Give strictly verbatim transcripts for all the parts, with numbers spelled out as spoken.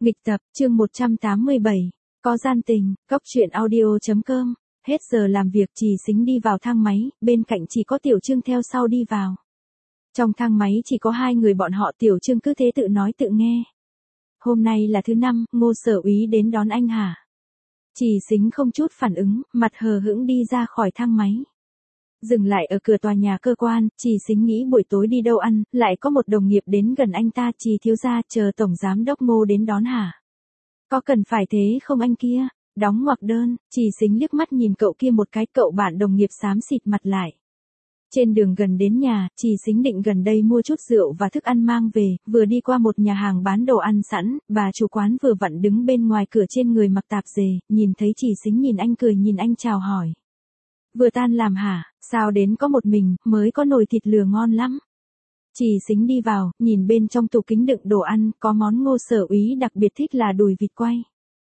Nghịch tập, chương một trăm tám mươi bảy, có gian tình, góc truyện audio.com, hết giờ làm việc Trì Xính đi vào thang máy, bên cạnh chỉ có Tiểu Trương theo sau đi vào. Trong thang máy chỉ có hai người bọn họ, Tiểu Trương cứ thế tự nói tự nghe. Hôm nay là thứ năm, Ngô Sở Úy đến đón anh hả? Trì Xính không chút phản ứng, mặt hờ hững đi ra khỏi thang máy. Dừng lại ở cửa tòa nhà cơ quan, Trì Xính nghĩ buổi tối đi đâu ăn, lại có một đồng nghiệp đến gần anh ta, Trì thiếu gia, chờ tổng giám đốc Ngô đến đón hả? Có cần phải thế không anh kia? Đóng ngoặc đơn, Trì Xính liếc mắt nhìn cậu kia một cái, cậu bạn đồng nghiệp xám xịt mặt lại. Trên đường gần đến nhà, Trì Xính định gần đây mua chút rượu và thức ăn mang về, vừa đi qua một nhà hàng bán đồ ăn sẵn, bà chủ quán vừa vặn đứng bên ngoài cửa trên người mặc tạp dề, nhìn thấy Trì Xính nhìn anh cười nhìn anh chào hỏi. Vừa tan làm hả, sao đến có một mình, mới có nồi thịt lừa ngon lắm. Trì Xính đi vào, nhìn bên trong tủ kính đựng đồ ăn, có món Ngô Sở Úy đặc biệt thích là đùi vịt quay.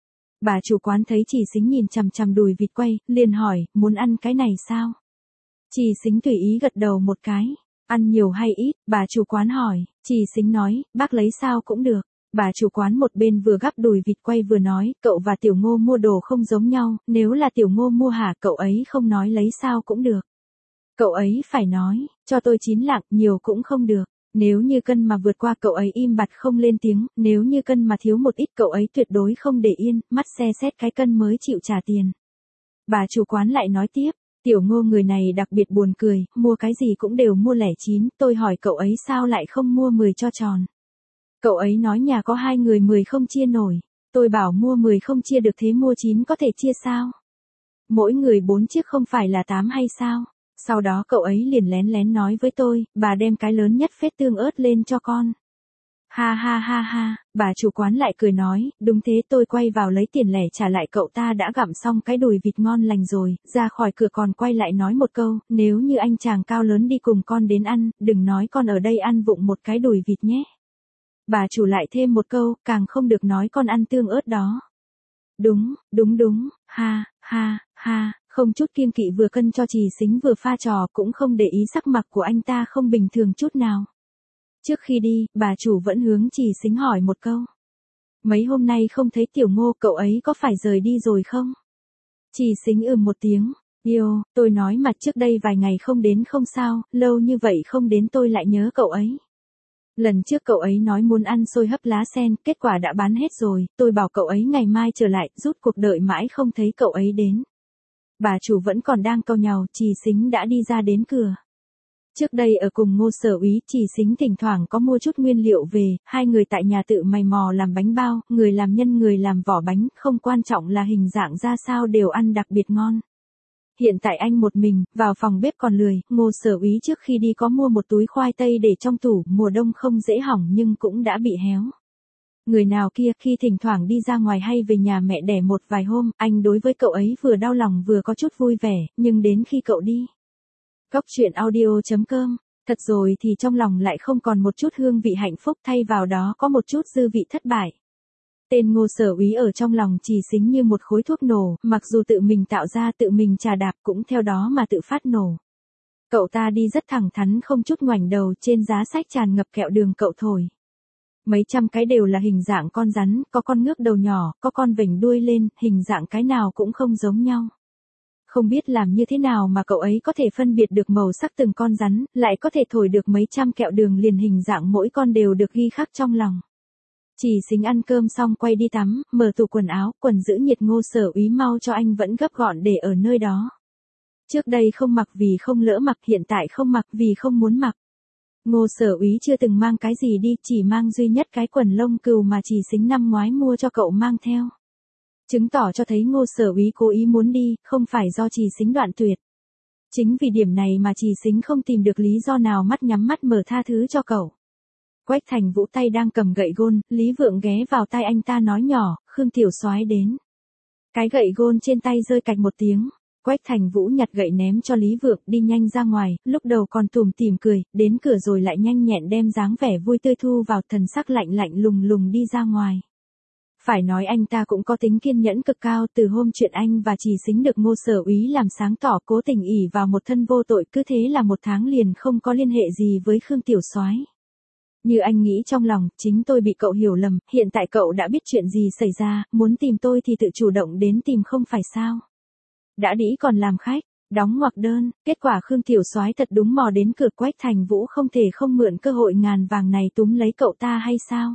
Bà chủ quán thấy Trì Xính nhìn chằm chằm đùi vịt quay, liền hỏi, muốn ăn cái này sao? Trì Xính tùy ý gật đầu một cái, ăn nhiều hay ít, bà chủ quán hỏi, Trì Xính nói, bác lấy sao cũng được. Bà chủ quán một bên vừa gắp đùi vịt quay vừa nói, cậu và Tiểu Ngô mua đồ không giống nhau, nếu là Tiểu Ngô mua hả, cậu ấy không nói lấy sao cũng được. Cậu ấy phải nói, cho tôi chín lạng, nhiều cũng không được. Nếu như cân mà vượt qua cậu ấy im bặt không lên tiếng, nếu như cân mà thiếu một ít cậu ấy tuyệt đối không để yên, mắt xe xét cái cân mới chịu trả tiền. Bà chủ quán lại nói tiếp, Tiểu Ngô người này đặc biệt buồn cười, mua cái gì cũng đều mua lẻ chín, tôi hỏi cậu ấy sao lại không mua mười cho tròn. Cậu ấy nói nhà có hai người mười không chia nổi, tôi bảo mua mười không chia được thế mua chín có thể chia sao? Mỗi người bốn chiếc không phải là tám hay sao? Sau đó cậu ấy liền lén lén nói với tôi, bà đem cái lớn nhất phết tương ớt lên cho con. Ha ha ha ha, bà chủ quán lại cười nói, đúng thế, tôi quay vào lấy tiền lẻ trả lại cậu ta đã gặm xong cái đùi vịt ngon lành rồi, ra khỏi cửa còn quay lại nói một câu, nếu như anh chàng cao lớn đi cùng con đến ăn, đừng nói con ở đây ăn vụng một cái đùi vịt nhé. Bà chủ lại thêm một câu, càng không được nói con ăn tương ớt đó. Đúng, đúng đúng, ha, ha, ha, không chút kiêng kỵ vừa cân cho Trì Xính vừa pha trò, cũng không để ý sắc mặt của anh ta không bình thường chút nào. Trước khi đi, bà chủ vẫn hướng Trì Xính hỏi một câu. Mấy hôm nay không thấy Tiểu Ngô, cậu ấy có phải rời đi rồi không? Trì Xính ừm một tiếng, yêu, tôi nói mặt trước đây vài ngày không đến không sao, lâu như vậy không đến tôi lại nhớ cậu ấy. Lần trước cậu ấy nói muốn ăn xôi hấp lá sen, kết quả đã bán hết rồi, tôi bảo cậu ấy ngày mai trở lại, rút cuộc đợi mãi không thấy cậu ấy đến. Bà chủ vẫn còn đang cau nhàu, Trì Xính đã đi ra đến cửa. Trước đây ở cùng Ngô Sở Úy, Trì Xính thỉnh thoảng có mua chút nguyên liệu về, hai người tại nhà tự mày mò làm bánh bao, người làm nhân người làm vỏ bánh, không quan trọng là hình dạng ra sao đều ăn đặc biệt ngon. Hiện tại anh một mình, vào phòng bếp còn lười, Ngô Sở Úy trước khi đi có mua một túi khoai tây để trong tủ, mùa đông không dễ hỏng nhưng cũng đã bị héo. Người nào kia khi thỉnh thoảng đi ra ngoài hay về nhà mẹ đẻ một vài hôm, anh đối với cậu ấy vừa đau lòng vừa có chút vui vẻ, nhưng đến khi cậu đi. Góc truyện audio.com, thật rồi thì trong lòng lại không còn một chút hương vị hạnh phúc, thay vào đó có một chút dư vị thất bại. Tên Ngô Sở Úy ở trong lòng Trì Xính như một khối thuốc nổ, mặc dù tự mình tạo ra tự mình chà đạp cũng theo đó mà tự phát nổ. Cậu ta đi rất thẳng thắn không chút ngoảnh đầu, trên giá sách tràn ngập kẹo đường cậu thổi. Mấy trăm cái đều là hình dạng con rắn, có con ngước đầu nhỏ, có con vểnh đuôi lên, hình dạng cái nào cũng không giống nhau. Không biết làm như thế nào mà cậu ấy có thể phân biệt được màu sắc từng con rắn, lại có thể thổi được mấy trăm kẹo đường liền hình dạng mỗi con đều được ghi khắc trong lòng. Trì Xính ăn cơm xong quay đi tắm, mở tủ quần áo, quần giữ nhiệt Ngô Sở Úy mau cho anh vẫn gấp gọn để ở nơi đó. Trước đây không mặc vì không lỡ mặc, hiện tại không mặc vì không muốn mặc. Ngô Sở Úy chưa từng mang cái gì đi, chỉ mang duy nhất cái quần lông cừu mà Trì Xính năm ngoái mua cho cậu mang theo. Chứng tỏ cho thấy Ngô Sở Úy cố ý muốn đi, không phải do Trì Xính đoạn tuyệt. Chính vì điểm này mà Trì Xính không tìm được lý do nào mắt nhắm mắt mở tha thứ cho cậu. Quách Thành Vũ tay đang cầm gậy gôn, Lý Vượng ghé vào tai anh ta nói nhỏ, Khương Tiểu Soái đến. Cái gậy gôn trên tay rơi cạch một tiếng. Quách Thành Vũ nhặt gậy ném cho Lý Vượng, đi nhanh ra ngoài, lúc đầu còn tủm tỉm cười, đến cửa rồi lại nhanh nhẹn đem dáng vẻ vui tươi thu vào, thần sắc lạnh lạnh lùng lùng đi ra ngoài. Phải nói anh ta cũng có tính kiên nhẫn cực cao, từ hôm chuyện anh và Trì Xính được Ngô Sở Úy làm sáng tỏ cố tình ỷ vào một thân vô tội, cứ thế là một tháng liền không có liên hệ gì với Khương Tiểu Soái. Như anh nghĩ trong lòng, chính tôi bị cậu hiểu lầm, hiện tại cậu đã biết chuyện gì xảy ra, muốn tìm tôi thì tự chủ động đến tìm không phải sao. Đã đĩ còn làm khách, đóng ngoặc đơn, kết quả Khương Tiểu Soái thật đúng mò đến cửa. Quách Thành Vũ không thể không mượn cơ hội ngàn vàng này túm lấy cậu ta hay sao?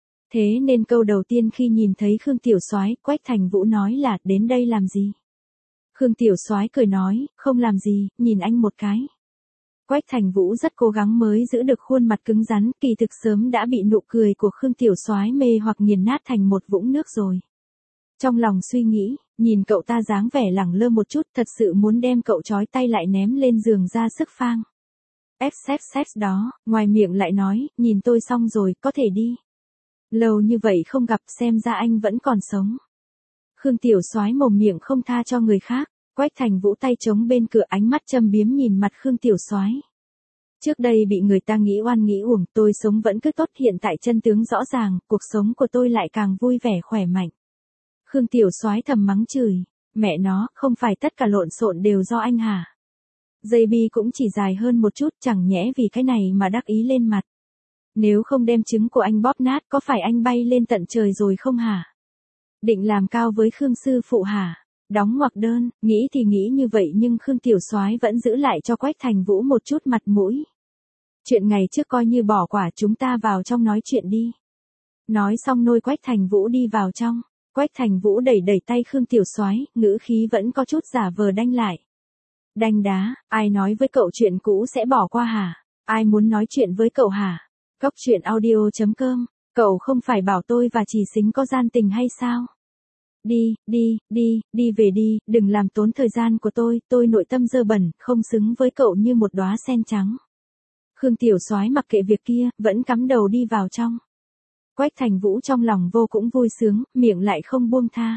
Thế nên câu đầu tiên khi nhìn thấy Khương Tiểu Soái, Quách Thành Vũ nói là đến đây làm gì? Khương Tiểu Soái cười nói, không làm gì, nhìn anh một cái. Quách Thành Vũ rất cố gắng mới giữ được khuôn mặt cứng rắn, kỳ thực sớm đã bị nụ cười của Khương Tiểu Soái mê hoặc nghiền nát thành một vũng nước rồi. Trong lòng suy nghĩ, nhìn cậu ta dáng vẻ lẳng lơ một chút, thật sự muốn đem cậu trói tay lại ném lên giường ra sức phang. Ép xếp xếp đó, ngoài miệng lại nói, nhìn tôi xong rồi, có thể đi. Lâu như vậy không gặp, xem ra anh vẫn còn sống. Khương Tiểu Soái mồm miệng không tha cho người khác. Quách Thành Vũ tay chống bên cửa, ánh mắt châm biếm nhìn mặt Khương Tiểu Soái. Trước đây bị người ta nghĩ oan nghĩ uổng, tôi sống vẫn cứ tốt, hiện tại chân tướng rõ ràng, cuộc sống của tôi lại càng vui vẻ khỏe mạnh. Khương Tiểu Soái thầm mắng chửi, mẹ nó, không phải tất cả lộn xộn đều do anh hả? Dây bi cũng chỉ dài hơn một chút, chẳng nhẽ vì cái này mà đắc ý lên mặt. Nếu không đem trứng của anh bóp nát, có phải anh bay lên tận trời rồi không hả? Định làm cao với Khương sư phụ hả? Đóng ngoặc đơn, nghĩ thì nghĩ như vậy nhưng Khương Tiểu Soái vẫn giữ lại cho Quách Thành Vũ một chút mặt mũi. Chuyện ngày trước coi như bỏ quả, chúng ta vào trong nói chuyện đi. Nói xong nôi Quách Thành Vũ đi vào trong. Quách Thành Vũ đẩy đẩy tay Khương Tiểu Soái, ngữ khí vẫn có chút giả vờ đanh lại. Đanh đá, ai nói với cậu chuyện cũ sẽ bỏ qua hả? Ai muốn nói chuyện với cậu hả? Cốc truyện audio chấm com, cậu không phải bảo tôi và Trì Xính có gian tình hay sao? Đi, đi, đi, đi về đi, đừng làm tốn thời gian của tôi, tôi nội tâm dơ bẩn, không xứng với cậu như một đóa sen trắng. Khương Tiểu Soái mặc kệ việc kia, vẫn cắm đầu đi vào trong. Quách Thành Vũ trong lòng vô cũng vui sướng, miệng lại không buông tha.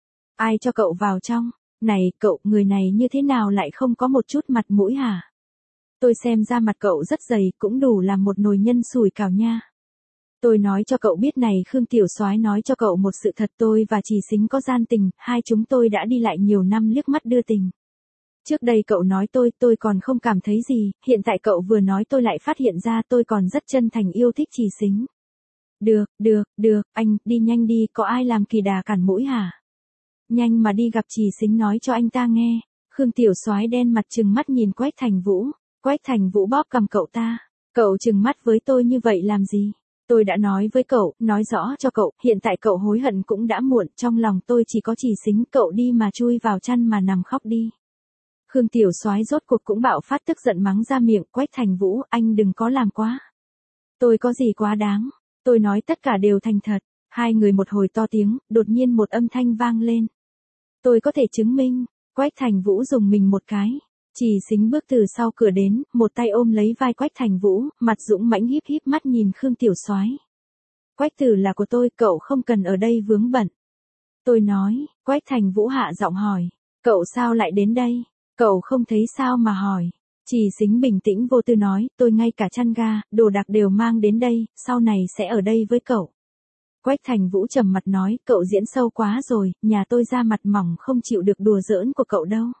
Ai cho cậu vào trong? Này, cậu, người này như thế nào lại không có một chút mặt mũi hả? Tôi xem ra mặt cậu rất dày, cũng đủ làm một nồi nhân sủi cảo nha. Tôi nói cho cậu biết này, Khương Tiểu Soái nói cho cậu một sự thật, tôi và Trì Xính có gian tình, hai chúng tôi đã đi lại nhiều năm liếc mắt đưa tình. Trước đây cậu nói tôi, tôi còn không cảm thấy gì, hiện tại cậu vừa nói tôi lại phát hiện ra tôi còn rất chân thành yêu thích Trì Xính. Được, được, được, anh, đi nhanh đi, có ai làm kỳ đà cản mũi hả? Nhanh mà đi gặp Trì Xính nói cho anh ta nghe. Khương Tiểu Soái đen mặt trừng mắt nhìn Quách Thành Vũ. Quách Thành Vũ bóp cầm cậu ta. Cậu trừng mắt với tôi như vậy làm gì? Tôi đã nói với cậu, nói rõ cho cậu, hiện tại cậu hối hận cũng đã muộn, trong lòng tôi chỉ có Trì Xính, cậu đi mà chui vào chăn mà nằm khóc đi. Khương Tiểu Soái rốt cuộc cũng bạo phát, tức giận mắng ra miệng. Quách Thành Vũ, anh đừng có làm quá. Tôi có gì quá đáng? Tôi nói tất cả đều thành thật. Hai người một hồi to tiếng, đột nhiên một âm thanh vang lên. Tôi có thể chứng minh. Quách Thành Vũ dùng mình một cái. Trì Xính bước từ sau cửa đến, một tay ôm lấy vai Quách Thành Vũ, mặt dũng mãnh híp híp mắt nhìn Khương Tiểu Soái. Quách tử là của tôi, cậu không cần ở đây vướng bận. Tôi nói. Quách Thành Vũ hạ giọng hỏi. Cậu sao lại đến đây? Cậu không thấy sao mà hỏi. Trì Xính bình tĩnh vô tư nói, tôi ngay cả chăn ga, đồ đạc đều mang đến đây, sau này sẽ ở đây với cậu. Quách Thành Vũ trầm mặt nói, cậu diễn sâu quá rồi, nhà tôi da mặt mỏng không chịu được đùa giỡn của cậu đâu.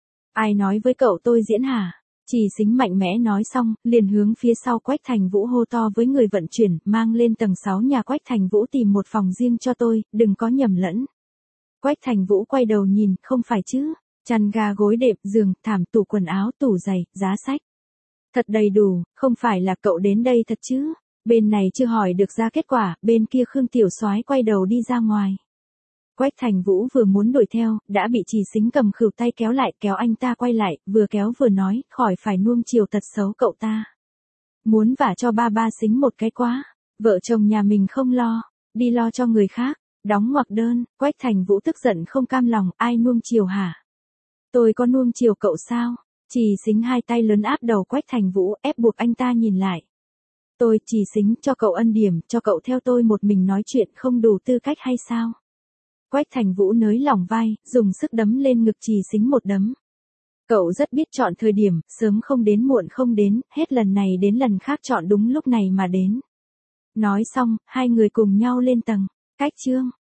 Ai nói với cậu tôi diễn hả? Trì Xính mạnh mẽ nói xong, liền hướng phía sau Quách Thành Vũ hô to với người vận chuyển, mang lên tầng sáu nhà Quách Thành Vũ tìm một phòng riêng cho tôi, đừng có nhầm lẫn. Quách Thành Vũ quay đầu nhìn, không phải chứ? Chăn ga gối đệm, giường, thảm, tủ quần áo, tủ giày, giá sách. Thật đầy đủ, không phải là cậu đến đây thật chứ? Bên này chưa hỏi được ra kết quả, bên kia Khương Tiểu Soái quay đầu đi ra ngoài. Quách Thành Vũ vừa muốn đuổi theo, đã bị Trì Xính cầm khửu tay kéo lại, kéo anh ta quay lại, vừa kéo vừa nói, khỏi phải nuông chiều tật xấu cậu ta. Muốn vả cho ba ba Xính một cái quá, vợ chồng nhà mình không lo, đi lo cho người khác, đóng ngoặc đơn. Quách Thành Vũ tức giận không cam lòng, ai nuông chiều hả? Tôi có nuông chiều cậu sao? Trì Xính hai tay lớn áp đầu Quách Thành Vũ, ép buộc anh ta nhìn lại. Tôi, Trì Xính, cho cậu ân điểm, cho cậu theo tôi một mình nói chuyện không đủ tư cách hay sao? Quách Thành Vũ nới lỏng vai, dùng sức đấm lên ngực Trì Xính một đấm. Cậu rất biết chọn thời điểm, sớm không đến muộn không đến, hết lần này đến lần khác chọn đúng lúc này mà đến. Nói xong, hai người cùng nhau lên tầng. Cách chương.